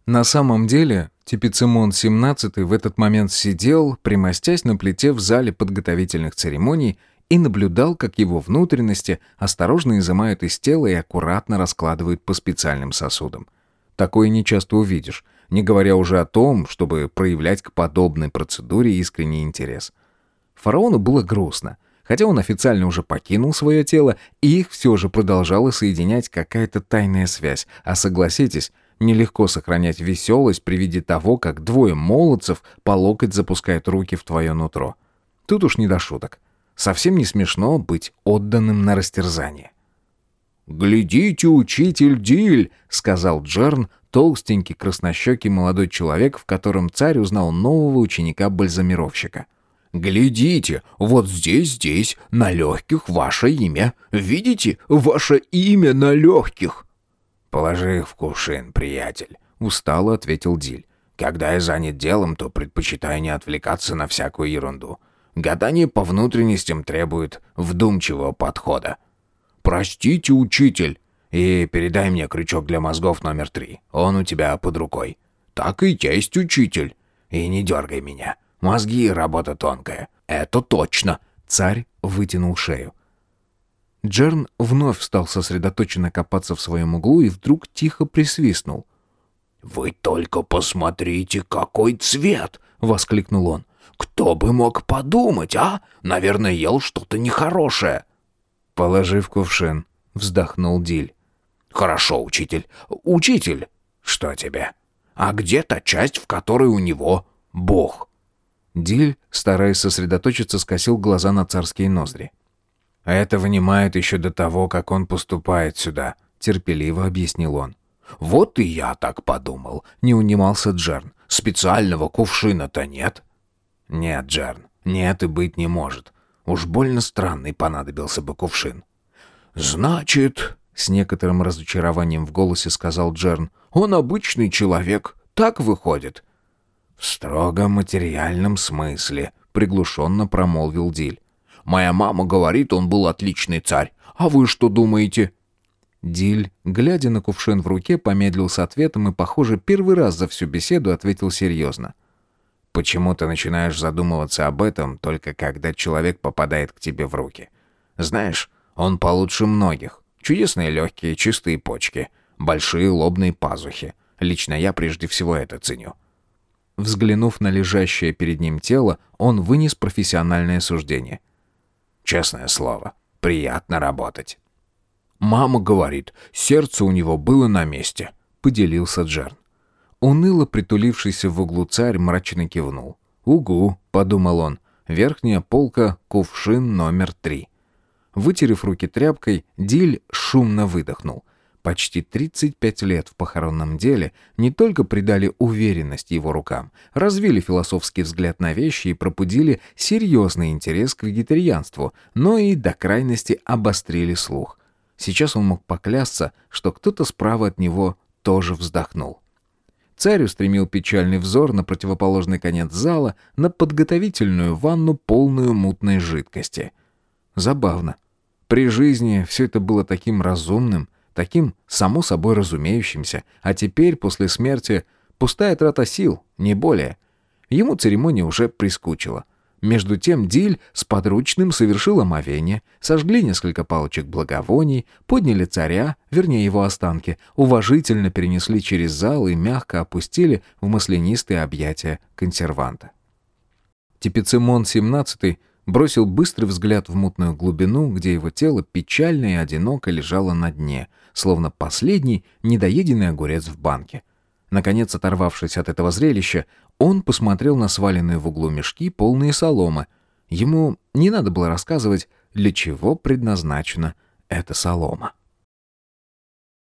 На самом деле, Типицимон XVII в этот момент сидел, примостясь на плите в зале подготовительных церемоний, и наблюдал, как его внутренности осторожно изымают из тела и аккуратно раскладывают по специальным сосудам. Такое нечасто увидишь, не говоря уже о том, чтобы проявлять к подобной процедуре искренний интерес. Фараону было грустно. Хотя он официально уже покинул свое тело, их все же продолжала соединять какая-то тайная связь. А согласитесь, нелегко сохранять веселость при виде того, как двое молодцев по локоть запускают руки в твое нутро. Тут уж не до шуток. Совсем не смешно быть отданным на растерзание. «Глядите, учитель Диль!» — сказал Джерн, толстенький, краснощекий молодой человек, в котором царь узнал нового ученика-бальзамировщика. «Глядите, вот здесь, на легких ваше имя. Видите, ваше имя на легких?» «Положи их в кувшин, приятель», — устало ответил Диль. «Когда я занят делом, то предпочитаю не отвлекаться на всякую ерунду. Гадание по внутренностям требует вдумчивого подхода». «Простите, учитель, и передай мне крючок для мозгов номер 3. Он у тебя под рукой». «Так и есть, учитель. И не дергай меня. Мозги — работа тонкая». «Это точно!» Царь вытянул шею. Джерн вновь стал сосредоточенно копаться в своем углу и вдруг тихо присвистнул. «Вы только посмотрите, какой цвет!» — воскликнул он. «Кто бы мог подумать, а? Наверное, ел что-то нехорошее». «Положи в кувшин», — вздохнул Диль. «Хорошо, учитель. Учитель, что тебе? А где та часть, в которой у него Бог?» Диль, стараясь сосредоточиться, скосил глаза на царские ноздри. «Это вынимает еще до того, как он поступает сюда», — терпеливо объяснил он. «Вот и я так подумал», — не унимался Джерн. «Специального кувшина-то нет?» «Нет, Джерн, нет и быть не может. Уж больно странный понадобился бы кувшин». «Значит...» — с некоторым разочарованием в голосе сказал Джерн. «Он обычный человек, так выходит?» «В строго материальном смысле», — приглушенно промолвил Диль. «Моя мама говорит, он был отличный царь. А вы что думаете?» Диль, глядя на кувшин в руке, помедлил с ответом и, похоже, первый раз за всю беседу ответил серьезно. «Почему ты начинаешь задумываться об этом, только когда человек попадает к тебе в руки? Знаешь, он получше многих. Чудесные легкие, чистые почки, большие лобные пазухи. Лично я прежде всего это ценю». Взглянув на лежащее перед ним тело, он вынес профессиональное суждение. «Честное слово, приятно работать». «Мама говорит, сердце у него было на месте», — поделился Джерн. Уныло притулившийся в углу царь мрачно кивнул. «Угу», — подумал он, — «верхняя полка, кувшин номер 3». Вытерев руки тряпкой, Диль шумно выдохнул. Почти 35 лет в похоронном деле не только придали уверенность его рукам, развили философский взгляд на вещи и пробудили серьезный интерес к вегетарианству, но и до крайности обострили слух. Сейчас он мог поклясться, что кто-то справа от него тоже вздохнул. Царь устремил печальный взор на противоположный конец зала, на подготовительную ванну, полную мутной жидкости. Забавно. При жизни все это было таким разумным, таким само собой разумеющимся, а теперь, после смерти, пустая трата сил, не более. Ему церемония уже прискучила. Между тем Диль с подручным совершил омовение, сожгли несколько палочек благовоний, подняли царя, вернее его останки, уважительно перенесли через зал и мягко опустили в маслянистые объятия консерванта. Типицимон XVII бросил быстрый взгляд в мутную глубину, где его тело печально и одиноко лежало на дне, словно последний недоеденный огурец в банке. Наконец, оторвавшись от этого зрелища, он посмотрел на сваленные в углу мешки, полные соломы. Ему не надо было рассказывать, для чего предназначена эта солома.